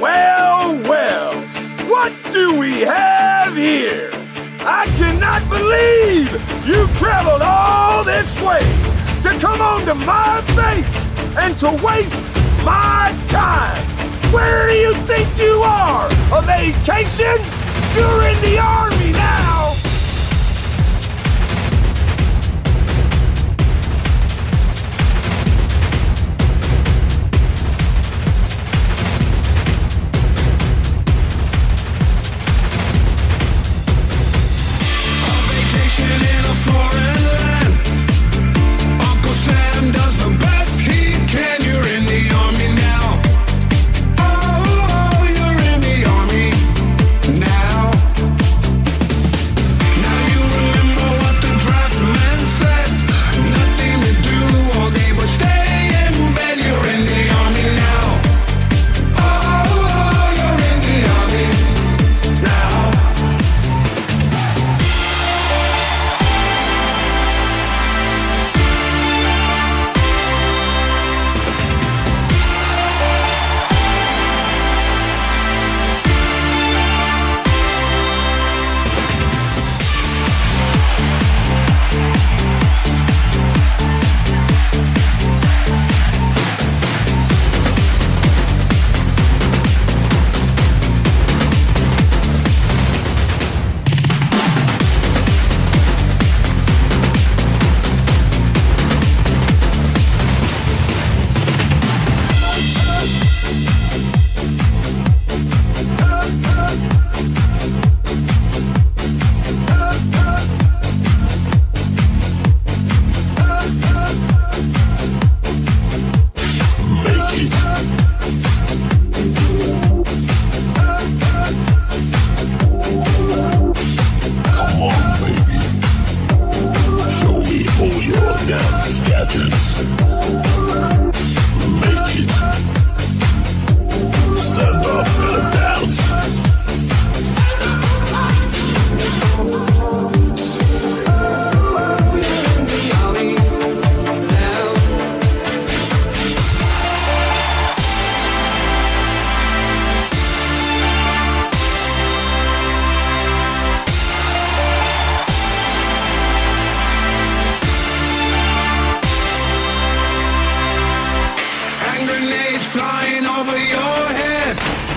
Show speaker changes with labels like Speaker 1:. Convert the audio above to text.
Speaker 1: Well, well, what do we have here? I cannot believe you traveled all this way to come onto my base and to waste my time. Where do you think you are? A vacation? You're in the Army now!
Speaker 2: In a foreign land, Uncle Sam does the best he can. You're in the Army now. Oh, you're in the Army now. Now you remember what the draft man said. Nothing to do all day but stay in bed. You're in the Army now. Oh, you're in the Army now. Flying over your head.